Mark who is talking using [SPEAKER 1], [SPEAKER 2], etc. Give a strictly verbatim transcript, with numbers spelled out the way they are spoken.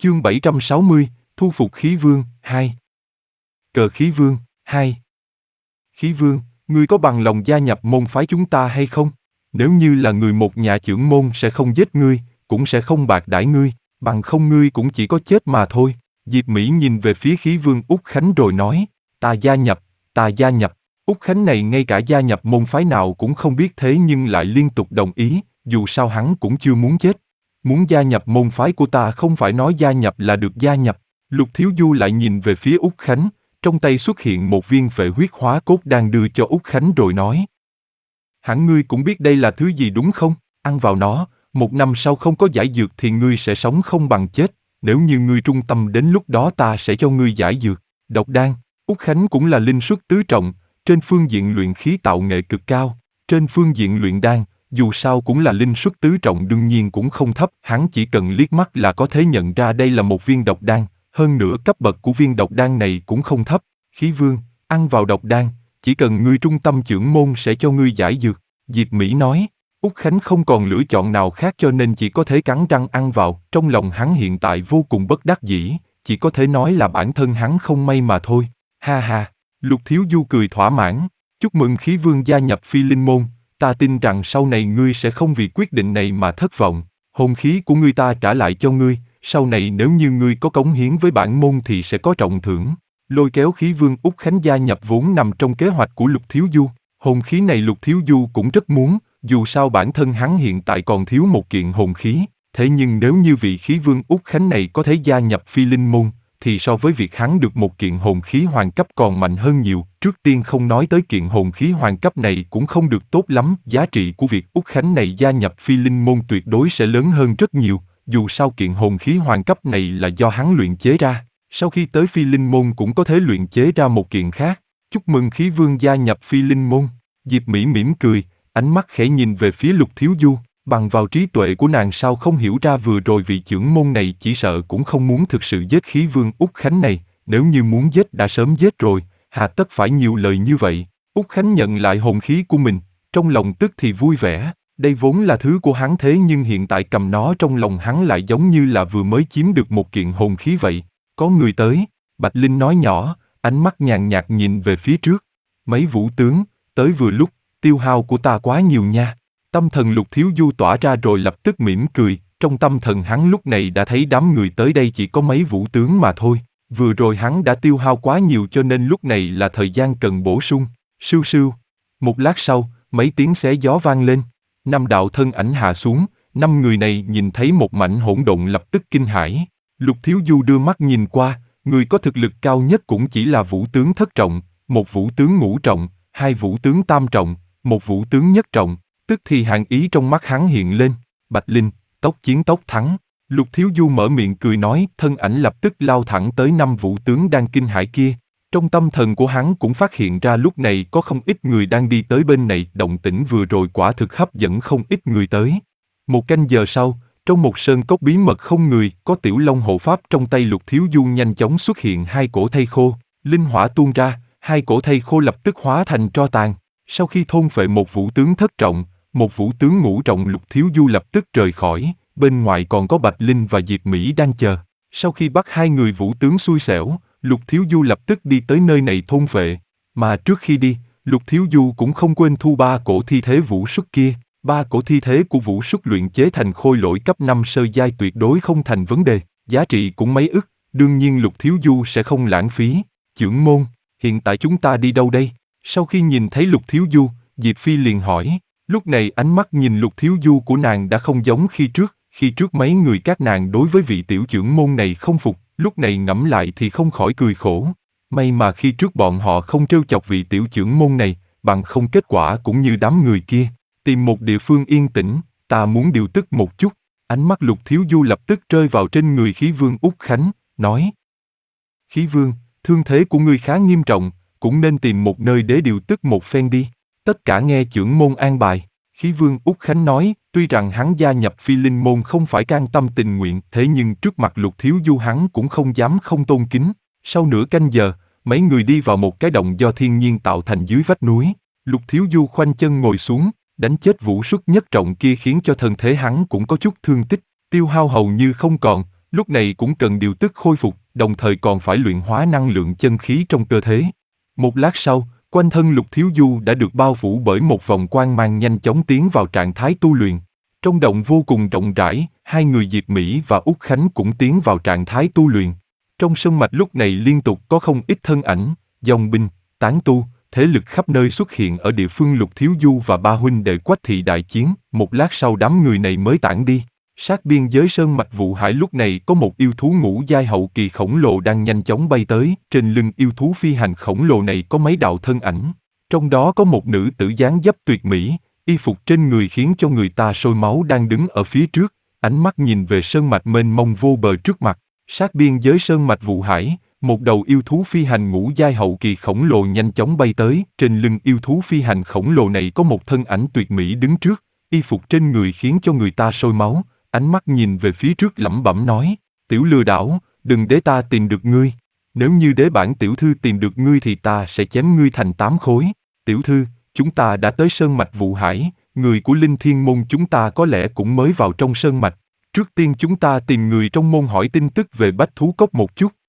[SPEAKER 1] Chương bảy trăm sáu mươi, thu phục khí vương, hai. Cờ khí vương, hai. Khí vương, ngươi có bằng lòng gia nhập môn phái chúng ta hay không? Nếu như là người một nhà chưởng môn sẽ không giết ngươi, cũng sẽ không bạc đãi ngươi, bằng không ngươi cũng chỉ có chết mà thôi. Diệp Mỹ nhìn về phía khí vương Úc Khánh rồi nói, ta gia nhập, ta gia nhập. Úc Khánh này ngay cả gia nhập môn phái nào cũng không biết thế nhưng lại liên tục đồng ý, dù sao hắn cũng chưa muốn chết. Muốn gia nhập môn phái của ta không phải nói gia nhập là được gia nhập. Lục Thiếu Du lại nhìn về phía Úc Khánh, trong tay xuất hiện một viên phệ huyết hóa cốt đang đưa cho Úc Khánh rồi nói. Hẳn ngươi cũng biết đây là thứ gì đúng không? Ăn vào nó, một năm sau không có giải dược thì ngươi sẽ sống không bằng chết. Nếu như ngươi trung tâm đến lúc đó ta sẽ cho ngươi giải dược. Độc đan, Úc Khánh cũng là linh xuất tứ trọng, trên phương diện luyện khí tạo nghệ cực cao, trên phương diện luyện đan, dù sao cũng là linh xuất tứ trọng đương nhiên cũng không thấp, hắn chỉ cần liếc mắt là có thể nhận ra đây là một viên độc đan, hơn nữa cấp bậc của viên độc đan này cũng không thấp. Khí vương, ăn vào độc đan, chỉ cần ngươi trung tâm chưởng môn sẽ cho ngươi giải dược, Diệp Mỹ nói. Úc Khánh không còn lựa chọn nào khác cho nên chỉ có thể cắn răng ăn vào, trong lòng hắn hiện tại vô cùng bất đắc dĩ, chỉ có thể nói là bản thân hắn không may mà thôi. Ha ha, Lục Thiếu Du cười thỏa mãn, chúc mừng khí vương gia nhập phi linh môn, ta tin rằng sau này ngươi sẽ không vì quyết định này mà thất vọng, hồn khí của ngươi ta trả lại cho ngươi, sau này nếu như ngươi có cống hiến với bản môn thì sẽ có trọng thưởng. Lôi kéo khí vương Úc Khánh gia nhập vốn nằm trong kế hoạch của Lục Thiếu Du, hồn khí này Lục Thiếu Du cũng rất muốn, dù sao bản thân hắn hiện tại còn thiếu một kiện hồn khí, thế nhưng nếu như vị khí vương Úc Khánh này có thể gia nhập phi linh môn, thì so với việc hắn được một kiện hồn khí hoàng cấp còn mạnh hơn nhiều. Trước tiên không nói tới kiện hồn khí hoàng cấp này cũng không được tốt lắm, giá trị của việc Úc Khánh này gia nhập phi linh môn tuyệt đối sẽ lớn hơn rất nhiều, dù sao kiện hồn khí hoàng cấp này là do hắn luyện chế ra, sau khi tới phi linh môn cũng có thể luyện chế ra một kiện khác. Chúc mừng khí vương gia nhập phi linh môn. Diệp Mỹ mỉm cười, ánh mắt khẽ nhìn về phía Lục Thiếu Du, bằng vào trí tuệ của nàng sao không hiểu ra vừa rồi vị chưởng môn này chỉ sợ cũng không muốn thực sự giết khí vương Úc Khánh này, nếu như muốn giết đã sớm giết rồi, hà tất phải nhiều lời như vậy. Úc Khánh nhận lại hồn khí của mình, trong lòng tức thì vui vẻ, đây vốn là thứ của hắn thế nhưng hiện tại cầm nó trong lòng hắn lại giống như là vừa mới chiếm được một kiện hồn khí vậy. Có người tới, Bạch Linh nói nhỏ, ánh mắt nhàn nhạt nhìn về phía trước. Mấy vũ tướng, tới vừa lúc, tiêu hao của ta quá nhiều nha. Tâm thần Lục Thiếu Du tỏa ra rồi lập tức mỉm cười, trong tâm thần hắn lúc này đã thấy đám người tới đây chỉ có mấy vũ tướng mà thôi. Vừa rồi hắn đã tiêu hao quá nhiều cho nên lúc này là thời gian cần bổ sung. Sưu sưu. Một lát sau, mấy tiếng xé gió vang lên. Năm đạo thân ảnh hạ xuống, năm người này nhìn thấy một mảnh hỗn độn lập tức kinh hãi. Lục Thiếu Du đưa mắt nhìn qua, người có thực lực cao nhất cũng chỉ là vũ tướng thất trọng, một vũ tướng ngũ trọng, hai vũ tướng tam trọng, một vũ tướng nhất trọng, tức thì hàn ý trong mắt hắn hiện lên. Bạch Linh, tốc chiến tốc thắng. Lục Thiếu Du mở miệng cười nói, thân ảnh lập tức lao thẳng tới năm vũ tướng đang kinh hãi kia. Trong tâm thần của hắn cũng phát hiện ra lúc này có không ít người đang đi tới bên này, động tĩnh vừa rồi quả thực hấp dẫn không ít người tới. Một canh giờ sau, trong một sơn cốc bí mật không người, có tiểu long hộ pháp trong tay Lục Thiếu Du nhanh chóng xuất hiện hai cổ thây khô, linh hỏa tuôn ra, hai cổ thây khô lập tức hóa thành tro tàn. Sau khi thôn phệ một vũ tướng thất trọng, một vũ tướng ngũ trọng, Lục Thiếu Du lập tức rời khỏi, bên ngoài còn có Bạch Linh và Diệp Mỹ đang chờ. Sau khi bắt hai người vũ tướng xui xẻo, Lục Thiếu Du lập tức đi tới nơi này thôn phệ. Mà trước khi đi, Lục Thiếu Du cũng không quên thu ba cổ thi thế vũ xuất kia. Ba cổ thi thế của vũ xuất luyện chế thành khôi lỗi cấp năm sơ giai tuyệt đối không thành vấn đề, giá trị cũng mấy ức, đương nhiên Lục Thiếu Du sẽ không lãng phí. Chưởng môn, hiện tại chúng ta đi đâu đây? Sau khi nhìn thấy Lục Thiếu Du, Diệp Phi liền hỏi. Lúc này ánh mắt nhìn Lục Thiếu Du của nàng đã không giống khi trước, khi trước mấy người các nàng đối với vị tiểu chưởng môn này không phục, lúc này ngẫm lại thì không khỏi cười khổ. May mà khi trước bọn họ không trêu chọc vị tiểu chưởng môn này, bằng không kết quả cũng như đám người kia. Tìm một địa phương yên tĩnh, ta muốn điều tức một chút. Ánh mắt Lục Thiếu Du lập tức rơi vào trên người khí vương Úc Khánh, nói. Khí vương, thương thế của ngươi khá nghiêm trọng, cũng nên tìm một nơi để điều tức một phen đi. Tất cả nghe chưởng môn an bài. Khí vương Úc Khánh nói, tuy rằng hắn gia nhập phi linh môn không phải can tâm tình nguyện, thế nhưng trước mặt Lục Thiếu Du hắn cũng không dám không tôn kính. Sau nửa canh giờ, mấy người đi vào một cái động do thiên nhiên tạo thành dưới vách núi. Lục Thiếu Du khoanh chân ngồi xuống, đánh chết vũ xuất nhất trọng kia khiến cho thân thể hắn cũng có chút thương tích, tiêu hao hầu như không còn, lúc này cũng cần điều tức khôi phục, đồng thời còn phải luyện hóa năng lượng chân khí trong cơ thể. Một lát sau, quanh thân Lục Thiếu Du đã được bao phủ bởi một vòng quang mang nhanh chóng tiến vào trạng thái tu luyện. Trong động vô cùng rộng rãi, hai người Diệp Mỹ và Úc Khánh cũng tiến vào trạng thái tu luyện. Trong sơn mạch lúc này liên tục có không ít thân ảnh, dòng binh, tán tu, thế lực khắp nơi xuất hiện ở địa phương Lục Thiếu Du và ba huynh đệ Quách thị đại chiến, một lát sau đám người này mới tản đi. Sát biên giới sơn mạch Vụ Hải lúc này có một yêu thú ngũ giai hậu kỳ khổng lồ đang nhanh chóng bay tới, trên lưng yêu thú phi hành khổng lồ này có mấy đạo thân ảnh. Trong đó có một nữ tử dáng dấp tuyệt mỹ, y phục trên người khiến cho người ta sôi máu đang đứng ở phía trước, ánh mắt nhìn về sơn mạch mênh mông vô bờ trước mặt. Sát biên giới sơn mạch Vụ Hải, một đầu yêu thú phi hành ngũ giai hậu kỳ khổng lồ nhanh chóng bay tới, trên lưng yêu thú phi hành khổng lồ này có một thân ảnh tuyệt mỹ đứng trước, y phục trên người khiến cho người ta sôi máu, ánh mắt nhìn về phía trước lẩm bẩm nói, tiểu lừa đảo, đừng để ta tìm được ngươi. Nếu như đế bản tiểu thư tìm được ngươi thì ta sẽ chém ngươi thành tám khối. Tiểu thư, chúng ta đã tới sơn mạch Vụ Hải, người của Linh Thiên môn chúng ta có lẽ cũng mới vào trong sơn mạch. Trước tiên chúng ta tìm người trong môn hỏi tin tức về Bách Thú Cốc một chút.